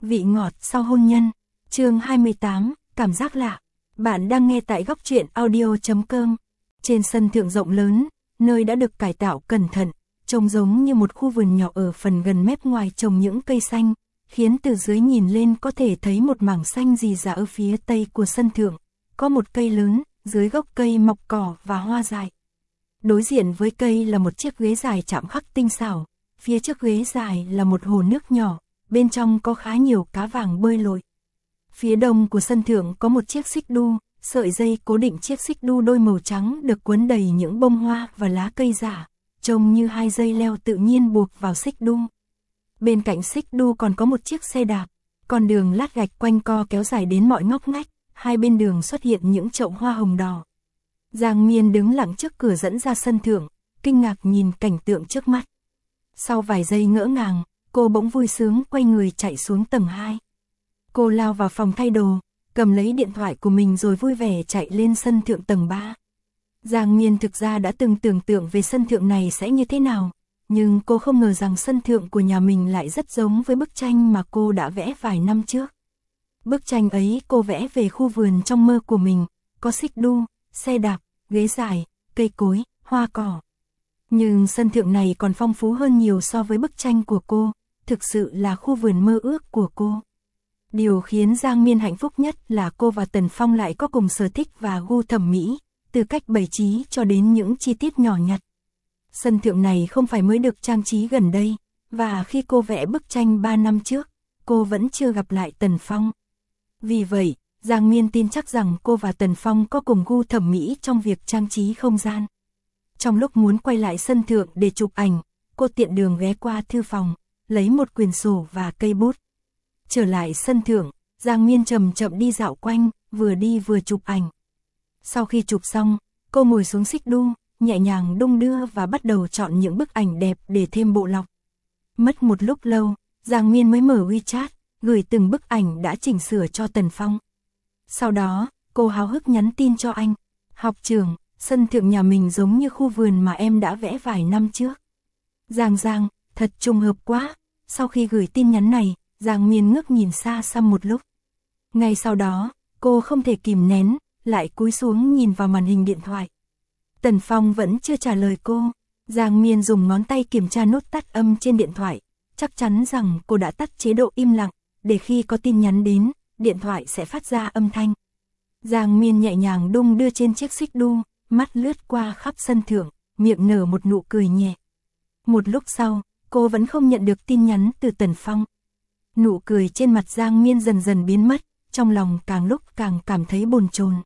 Vị ngọt sau hôn nhân. Chương 28, cảm giác lạ. Bạn đang nghe tại góc truyện audio.com. Trên sân thượng rộng lớn, nơi đã được cải tạo cẩn thận, trông giống như một khu vườn nhỏ ở phần gần mép ngoài trồng những cây xanh, khiến từ dưới nhìn lên có thể thấy một mảng xanh rì rả ở phía tây của sân thượng. Có một cây lớn, dưới gốc cây mọc cỏ và hoa dài. Đối diện với cây là một chiếc ghế dài chạm khắc tinh xảo, phía trước ghế dài là một hồ nước nhỏ, bên trong có khá nhiều cá vàng bơi lội. Phía đông của sân thượng có một chiếc xích đu, sợi dây cố định chiếc xích đu đôi màu trắng được quấn đầy những bông hoa và lá cây giả, trông như hai dây leo tự nhiên buộc vào xích đu. Bên cạnh xích đu còn có một chiếc xe đạp, con đường lát gạch quanh co kéo dài đến mọi ngóc ngách, hai bên đường xuất hiện những chậu hoa hồng đỏ. Giang Miên đứng lặng trước cửa dẫn ra sân thượng, kinh ngạc nhìn cảnh tượng trước mắt. Sau vài giây ngỡ ngàng, cô bỗng vui sướng quay người chạy xuống tầng 2. Cô lao vào phòng thay đồ, cầm lấy điện thoại của mình rồi vui vẻ chạy lên sân thượng tầng 3. Giang Miên thực ra đã từng tưởng tượng về sân thượng này sẽ như thế nào, nhưng cô không ngờ rằng sân thượng của nhà mình lại rất giống với bức tranh mà cô đã vẽ vài năm trước. Bức tranh ấy cô vẽ về khu vườn trong mơ của mình, có xích đu, xe đạp, ghế dài, cây cối, hoa cỏ. Nhưng sân thượng này còn phong phú hơn nhiều so với bức tranh của cô, thực sự là khu vườn mơ ước của cô. Điều khiến Giang Miên hạnh phúc nhất là cô và Tần Phong lại có cùng sở thích và gu thẩm mỹ, từ cách bày trí cho đến những chi tiết nhỏ nhặt. Sân thượng này không phải mới được trang trí gần đây, và khi cô vẽ bức tranh 3 năm trước, cô vẫn chưa gặp lại Tần Phong. Vì vậy, Giang Miên tin chắc rằng cô và Tần Phong có cùng gu thẩm mỹ trong việc trang trí không gian. Trong lúc muốn quay lại sân thượng để chụp ảnh, cô tiện đường ghé qua thư phòng, lấy một quyển sổ và cây bút. Trở lại sân thượng, Giang Miên chậm chậm đi dạo quanh, vừa đi vừa chụp ảnh. Sau khi chụp xong, cô ngồi xuống xích đu, nhẹ nhàng đung đưa và bắt đầu chọn những bức ảnh đẹp để thêm bộ lọc. Mất một lúc lâu, Giang Miên mới mở WeChat, gửi từng bức ảnh đã chỉnh sửa cho Tần Phong. Sau đó, cô háo hức nhắn tin cho anh. Học trưởng, sân thượng nhà mình giống như khu vườn mà em đã vẽ vài năm trước. Giang, thật trùng hợp quá. Sau khi gửi tin nhắn này, Giang Miên ngước nhìn xa xăm một lúc. Ngay sau đó, cô không thể kìm nén, lại cúi xuống nhìn vào màn hình điện thoại. Tần Phong vẫn chưa trả lời cô. Giang Miên dùng ngón tay kiểm tra nút tắt âm trên điện thoại, chắc chắn rằng cô đã tắt chế độ im lặng, để khi có tin nhắn đến, điện thoại sẽ phát ra âm thanh. Giang Miên nhẹ nhàng đung đưa trên chiếc xích đu, mắt lướt qua khắp sân thượng, miệng nở một nụ cười nhẹ. Một lúc sau, cô vẫn không nhận được tin nhắn từ Tần Phong. Nụ cười trên mặt Giang Miên dần dần biến mất, trong lòng càng lúc càng cảm thấy bồn chồn.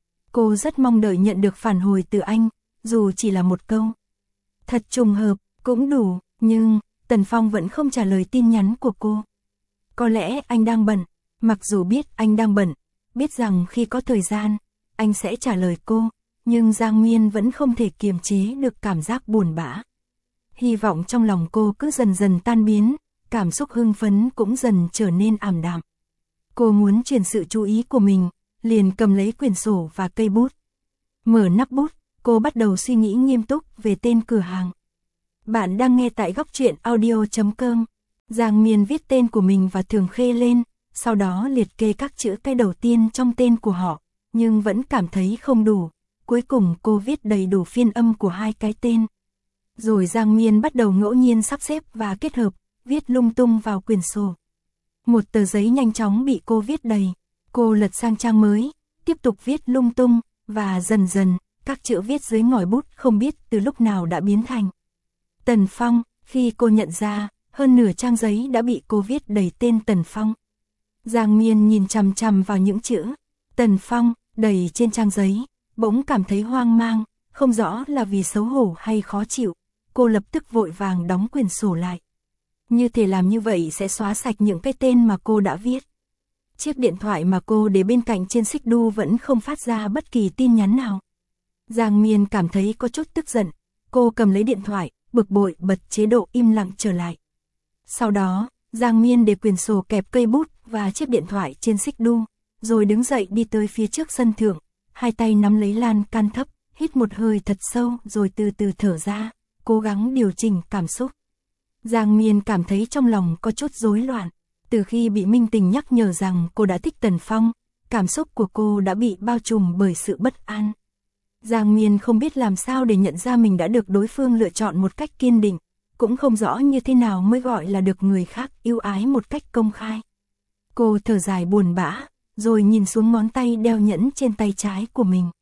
Cô rất mong đợi nhận được phản hồi từ anh, dù chỉ là một câu. Thật trùng hợp, cũng đủ, nhưng Tần Phong vẫn không trả lời tin nhắn của cô. Có lẽ anh đang bận, mặc dù biết anh đang bận, biết rằng khi có thời gian, anh sẽ trả lời cô, nhưng Giang Miên vẫn không thể kiềm chế được cảm giác buồn bã. Hy vọng trong lòng cô cứ dần dần tan biến, cảm xúc hưng phấn cũng dần trở nên ảm đạm. Cô muốn chuyển sự chú ý của mình, liền cầm lấy quyển sổ và cây bút. Mở nắp bút, cô bắt đầu suy nghĩ nghiêm túc về tên cửa hàng. Bạn đang nghe tại góc truyện audio.com. Giang Miên viết tên của mình và Thường Khê lên, sau đó liệt kê các chữ cái đầu tiên trong tên của họ, nhưng vẫn cảm thấy không đủ. Cuối cùng cô viết đầy đủ phiên âm của hai cái tên. Rồi Giang Miên bắt đầu ngẫu nhiên sắp xếp và kết hợp, viết lung tung vào quyển sổ. Một tờ giấy nhanh chóng bị cô viết đầy. Cô lật sang trang mới, tiếp tục viết lung tung, và dần dần, các chữ viết dưới ngòi bút không biết từ lúc nào đã biến thành Tần Phong. Khi cô nhận ra, hơn nửa trang giấy đã bị cô viết đầy tên Tần Phong. Giang Miên nhìn chằm chằm vào những chữ Tần Phong đầy trên trang giấy, bỗng cảm thấy hoang mang, không rõ là vì xấu hổ hay khó chịu. Cô lập tức vội vàng đóng quyển sổ lại. Như thể làm như vậy sẽ xóa sạch những cái tên mà cô đã viết. Chiếc điện thoại mà cô để bên cạnh trên xích đu vẫn không phát ra bất kỳ tin nhắn nào. Giang Miên cảm thấy có chút tức giận. Cô cầm lấy điện thoại, bực bội bật chế độ im lặng trở lại. Sau đó, Giang Miên để quyển sổ kẹp cây bút và chiếc điện thoại trên xích đu, rồi đứng dậy đi tới phía trước sân thượng, hai tay nắm lấy lan can thấp, hít một hơi thật sâu rồi từ từ thở ra, cố gắng điều chỉnh cảm xúc. Giang Miên cảm thấy trong lòng có chút rối loạn. Từ khi bị Minh Tình nhắc nhở rằng cô đã thích Tần Phong, cảm xúc của cô đã bị bao trùm bởi sự bất an. Giang Miên không biết làm sao để nhận ra mình đã được đối phương lựa chọn một cách kiên định, cũng không rõ như thế nào mới gọi là được người khác yêu ái một cách công khai. Cô thở dài buồn bã, rồi nhìn xuống ngón tay đeo nhẫn trên tay trái của mình.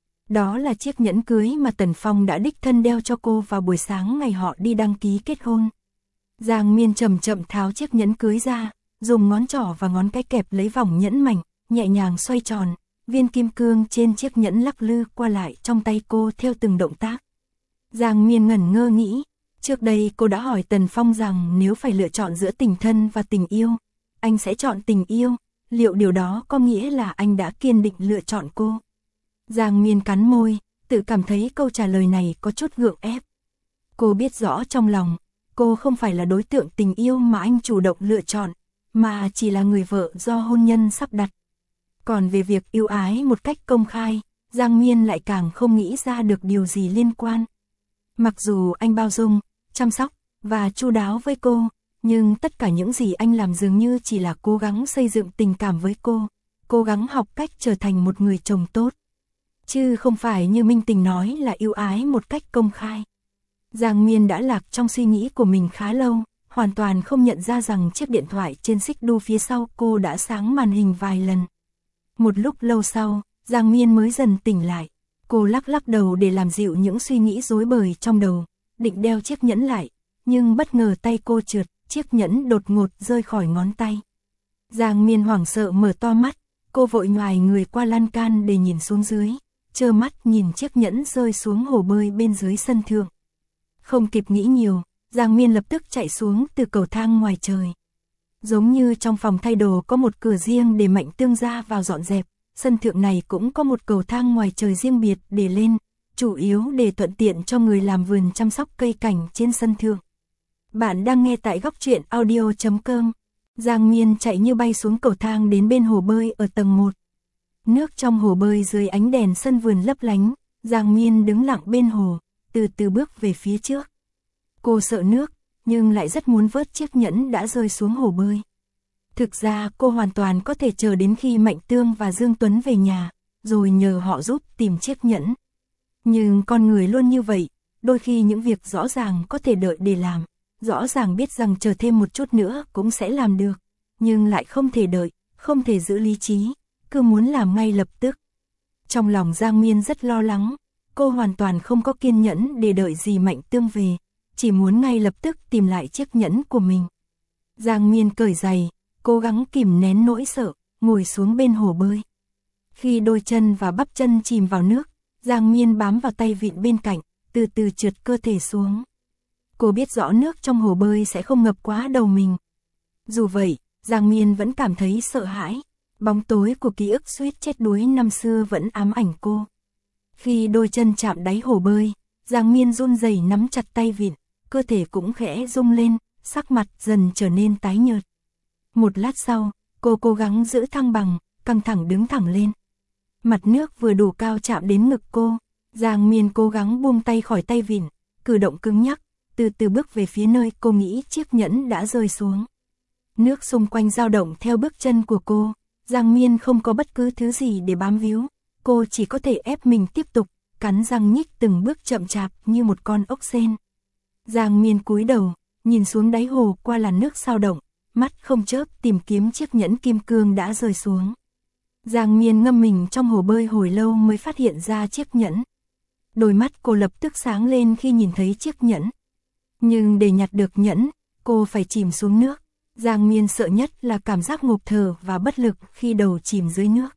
Đó là chiếc nhẫn cưới mà Tần Phong đã đích thân đeo cho cô vào buổi sáng ngày họ đi đăng ký kết hôn. Giang Miên chậm chậm tháo chiếc nhẫn cưới ra, dùng ngón trỏ và ngón cái kẹp lấy vòng nhẫn mảnh, nhẹ nhàng xoay tròn, viên kim cương trên chiếc nhẫn lắc lư qua lại trong tay cô theo từng động tác. Giang Miên ngẩn ngơ nghĩ, trước đây cô đã hỏi Tần Phong rằng nếu phải lựa chọn giữa tình thân và tình yêu, anh sẽ chọn tình yêu, liệu điều đó có nghĩa là anh đã kiên định lựa chọn cô? Giang Miên cắn môi, tự cảm thấy câu trả lời này có chút gượng ép. Cô biết rõ trong lòng, cô không phải là đối tượng tình yêu mà anh chủ động lựa chọn, mà chỉ là người vợ do hôn nhân sắp đặt. Còn về việc yêu ái một cách công khai, Giang Miên lại càng không nghĩ ra được điều gì liên quan. Mặc dù anh bao dung, chăm sóc và chu đáo với cô, nhưng tất cả những gì anh làm dường như chỉ là cố gắng xây dựng tình cảm với cô, cố gắng học cách trở thành một người chồng tốt. Chứ không phải như Minh Tình nói là yêu ái một cách công khai. Giang Miên đã lạc trong suy nghĩ của mình khá lâu, hoàn toàn không nhận ra rằng chiếc điện thoại trên xích đu phía sau cô đã sáng màn hình vài lần. Một lúc lâu sau, Giang Miên mới dần tỉnh lại. Cô lắc lắc đầu để làm dịu những suy nghĩ rối bời trong đầu, định đeo chiếc nhẫn lại, nhưng bất ngờ tay cô trượt, chiếc nhẫn đột ngột rơi khỏi ngón tay. Giang Miên hoảng sợ mở to mắt, cô vội nhoài người qua lan can để nhìn xuống dưới, trơ mắt nhìn chiếc nhẫn rơi xuống hồ bơi bên dưới sân thượng. Không kịp nghĩ nhiều, Giang Miên lập tức chạy xuống từ cầu thang ngoài trời. Giống như trong phòng thay đồ có một cửa riêng để Mạnh Tương ra vào dọn dẹp, sân thượng này cũng có một cầu thang ngoài trời riêng biệt để lên, chủ yếu để thuận tiện cho người làm vườn chăm sóc cây cảnh trên sân thượng. Bạn đang nghe tại Góc Truyện Audio.com. Giang Miên chạy như bay xuống cầu thang đến bên hồ bơi ở tầng 1. Nước trong hồ bơi dưới ánh đèn sân vườn lấp lánh, Giang Miên đứng lặng bên hồ, từ từ bước về phía trước. Cô sợ nước, nhưng lại rất muốn vớt chiếc nhẫn đã rơi xuống hồ bơi. Thực ra cô hoàn toàn có thể chờ đến khi Mạnh Tương và Dương Tuấn về nhà, rồi nhờ họ giúp tìm chiếc nhẫn. Nhưng con người luôn như vậy, đôi khi những việc rõ ràng có thể đợi để làm, rõ ràng biết rằng chờ thêm một chút nữa cũng sẽ làm được, nhưng lại không thể đợi, không thể giữ lý trí, cứ muốn làm ngay lập tức. Trong lòng Giang Miên rất lo lắng, cô hoàn toàn không có kiên nhẫn để đợi gì Mạnh Tương về, chỉ muốn ngay lập tức tìm lại chiếc nhẫn của mình. Giang Miên cởi giày, cố gắng kìm nén nỗi sợ, ngồi xuống bên hồ bơi. Khi đôi chân và bắp chân chìm vào nước, Giang Miên bám vào tay vịn bên cạnh, từ từ trượt cơ thể xuống. Cô biết rõ nước trong hồ bơi sẽ không ngập quá đầu mình. Dù vậy, Giang Miên vẫn cảm thấy sợ hãi. Bóng tối của ký ức suýt chết đuối năm xưa vẫn ám ảnh cô. Khi đôi chân chạm đáy hồ bơi, Giang Miên run rẩy nắm chặt tay vịn, cơ thể cũng khẽ rung lên, sắc mặt dần trở nên tái nhợt. Một lát sau, cô cố gắng giữ thăng bằng, căng thẳng đứng thẳng lên. Mặt nước vừa đủ cao chạm đến ngực cô, Giang Miên cố gắng buông tay khỏi tay vịn, cử động cứng nhắc, từ từ bước về phía nơi cô nghĩ chiếc nhẫn đã rơi xuống. Nước xung quanh dao động theo bước chân của cô, Giang Miên không có bất cứ thứ gì để bám víu, cô chỉ có thể ép mình tiếp tục, cắn răng nhích từng bước chậm chạp như một con ốc sên. Giang Miên cúi đầu, nhìn xuống đáy hồ qua làn nước sao động, mắt không chớp tìm kiếm chiếc nhẫn kim cương đã rơi xuống. Giang Miên ngâm mình trong hồ bơi hồi lâu mới phát hiện ra chiếc nhẫn. Đôi mắt cô lập tức sáng lên khi nhìn thấy chiếc nhẫn. Nhưng để nhặt được nhẫn, cô phải chìm xuống nước. Giang Miên sợ nhất là cảm giác ngộp thở và bất lực khi đầu chìm dưới nước.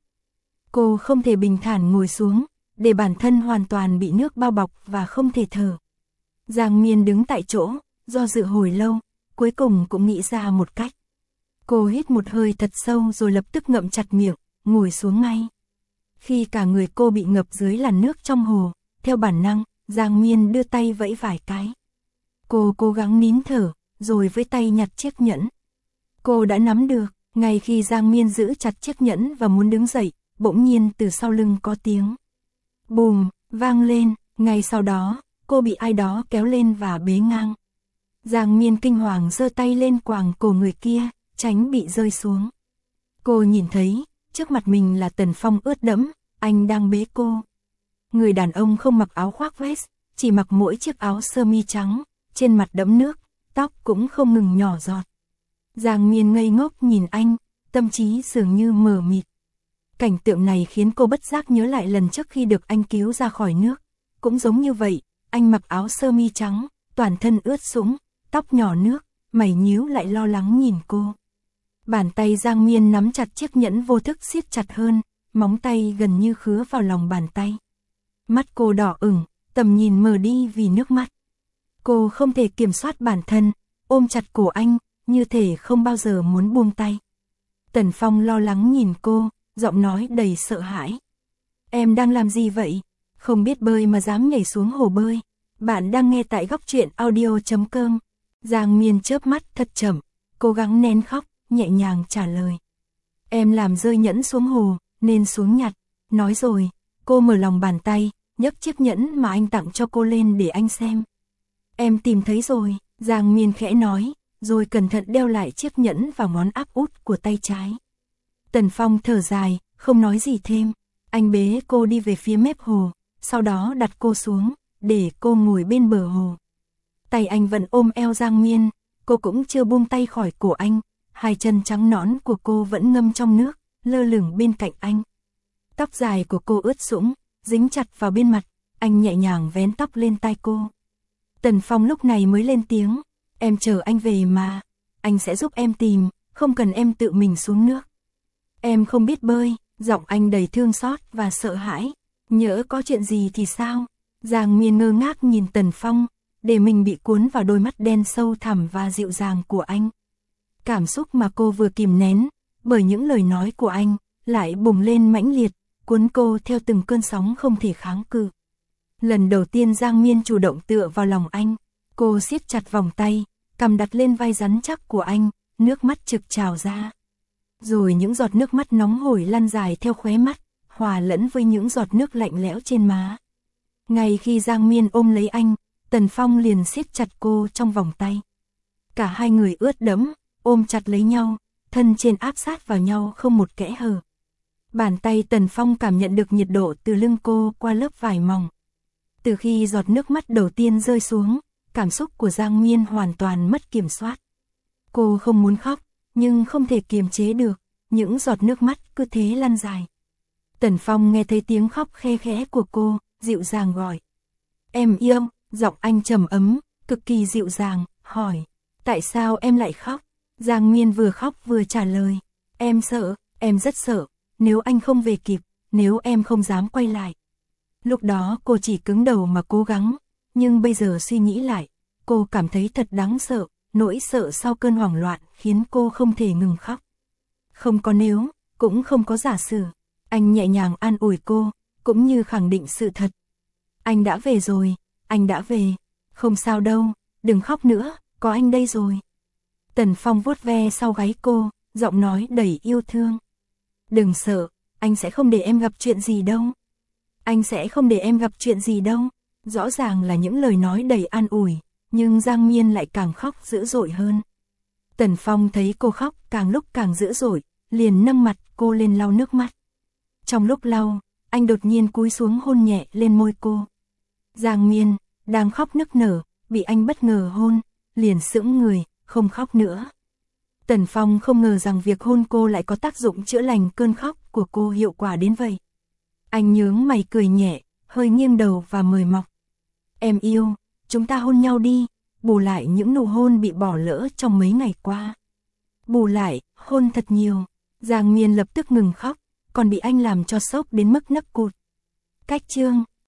Cô không thể bình thản ngồi xuống, để bản thân hoàn toàn bị nước bao bọc và không thể thở. Giang Miên đứng tại chỗ, do dự hồi lâu, cuối cùng cũng nghĩ ra một cách. Cô hít một hơi thật sâu rồi lập tức ngậm chặt miệng, ngồi xuống ngay. Khi cả người cô bị ngập dưới làn nước trong hồ, theo bản năng, Giang Miên đưa tay vẫy vài cái. Cô cố gắng nín thở, rồi với tay nhặt chiếc nhẫn. Cô đã nắm được, ngay khi Giang Miên giữ chặt chiếc nhẫn và muốn đứng dậy, bỗng nhiên từ sau lưng có tiếng bùm, vang lên, ngay sau đó, cô bị ai đó kéo lên và bế ngang. Giang Miên kinh hoàng giơ tay lên quàng cổ người kia, tránh bị rơi xuống. Cô nhìn thấy, trước mặt mình là Tần Phong ướt đẫm, anh đang bế cô. Người đàn ông không mặc áo khoác vest, chỉ mặc mỗi chiếc áo sơ mi trắng, trên mặt đẫm nước, tóc cũng không ngừng nhỏ giọt. Giang Miên ngây ngốc nhìn anh, tâm trí dường như mờ mịt. Cảnh tượng này khiến cô bất giác nhớ lại lần trước khi được anh cứu ra khỏi nước. Cũng giống như vậy, anh mặc áo sơ mi trắng, toàn thân ướt sũng, tóc nhỏ nước, mày nhíu lại lo lắng nhìn cô. Bàn tay Giang Miên nắm chặt chiếc nhẫn vô thức siết chặt hơn, móng tay gần như khứa vào lòng bàn tay. Mắt cô đỏ ửng, tầm nhìn mờ đi vì nước mắt. Cô không thể kiểm soát bản thân, ôm chặt cổ anh, như thể không bao giờ muốn buông tay. Tần Phong lo lắng nhìn cô, giọng nói đầy sợ hãi. Em đang làm gì vậy? Không biết bơi mà dám nhảy xuống hồ bơi. Bạn đang nghe tại góc truyện audio.com. Giang Miên chớp mắt thật chậm, cố gắng nén khóc, nhẹ nhàng trả lời. Em làm rơi nhẫn xuống hồ, nên xuống nhặt. Nói rồi, cô mở lòng bàn tay, nhấc chiếc nhẫn mà anh tặng cho cô lên để anh xem. Em tìm thấy rồi, Giang Miên khẽ nói, rồi cẩn thận đeo lại chiếc nhẫn vào ngón áp út của tay trái. Tần Phong thở dài, không nói gì thêm. Anh bế cô đi về phía mép hồ, sau đó đặt cô xuống, để cô ngồi bên bờ hồ. Tay anh vẫn ôm eo Giang Miên, cô cũng chưa buông tay khỏi cổ anh. Hai chân trắng nõn của cô vẫn ngâm trong nước, lơ lửng bên cạnh anh. Tóc dài của cô ướt sũng, dính chặt vào bên mặt, anh nhẹ nhàng vén tóc lên tai cô. Tần Phong lúc này mới lên tiếng, em chờ anh về mà, anh sẽ giúp em tìm, không cần em tự mình xuống nước. Em không biết bơi, giọng anh đầy thương xót và sợ hãi, nhỡ có chuyện gì thì sao? Giang Miên ngơ ngác nhìn Tần Phong, để mình bị cuốn vào đôi mắt đen sâu thẳm và dịu dàng của anh. Cảm xúc mà cô vừa kìm nén, bởi những lời nói của anh, lại bùng lên mãnh liệt, cuốn cô theo từng cơn sóng không thể kháng cự. Lần đầu tiên Giang Miên chủ động tựa vào lòng anh, cô siết chặt vòng tay, cằm đặt lên vai rắn chắc của anh, nước mắt trực trào ra. Rồi những giọt nước mắt nóng hổi lăn dài theo khóe mắt, hòa lẫn với những giọt nước lạnh lẽo trên má. Ngay khi Giang Miên ôm lấy anh, Tần Phong liền siết chặt cô trong vòng tay. Cả hai người ướt đẫm, ôm chặt lấy nhau, thân trên áp sát vào nhau không một kẽ hở. Bàn tay Tần Phong cảm nhận được nhiệt độ từ lưng cô qua lớp vải mỏng. Từ khi giọt nước mắt đầu tiên rơi xuống, cảm xúc của Giang Miên hoàn toàn mất kiểm soát. Cô không muốn khóc, nhưng không thể kiềm chế được, những giọt nước mắt cứ thế lăn dài. Tần Phong nghe thấy tiếng khóc khe khẽ của cô, dịu dàng gọi. Em yêu, giọng anh trầm ấm, cực kỳ dịu dàng, hỏi. Tại sao em lại khóc? Giang Miên vừa khóc vừa trả lời. Em sợ, em rất sợ, nếu anh không về kịp, nếu em không dám quay lại. Lúc đó cô chỉ cứng đầu mà cố gắng, nhưng bây giờ suy nghĩ lại, cô cảm thấy thật đáng sợ, nỗi sợ sau cơn hoảng loạn khiến cô không thể ngừng khóc. Không có nếu, cũng không có giả sử. Anh nhẹ nhàng an ủi cô, cũng như khẳng định sự thật. Anh đã về rồi, anh đã về, không sao đâu, đừng khóc nữa, có anh đây rồi. Tần Phong vuốt ve sau gáy cô, giọng nói đầy yêu thương. Đừng sợ, anh sẽ không để em gặp chuyện gì đâu. Anh sẽ không để em gặp chuyện gì đâu. Rõ ràng là những lời nói đầy an ủi, nhưng Giang Miên lại càng khóc dữ dội hơn. Tần Phong thấy cô khóc càng lúc càng dữ dội, liền nâng mặt cô lên lau nước mắt. Trong lúc lau, anh đột nhiên cúi xuống hôn nhẹ lên môi cô. Giang Miên, đang khóc nức nở, bị anh bất ngờ hôn, liền sững người, không khóc nữa. Tần Phong không ngờ rằng việc hôn cô lại có tác dụng chữa lành cơn khóc của cô hiệu quả đến vậy. Anh nhướng mày cười nhẹ, hơi nghiêng đầu và mời mọc. Em yêu, chúng ta hôn nhau đi, bù lại những nụ hôn bị bỏ lỡ trong mấy ngày qua. Bù lại, hôn thật nhiều. Giang Miên lập tức ngừng khóc, còn bị anh làm cho sốc đến mức nấc cụt. Cách chương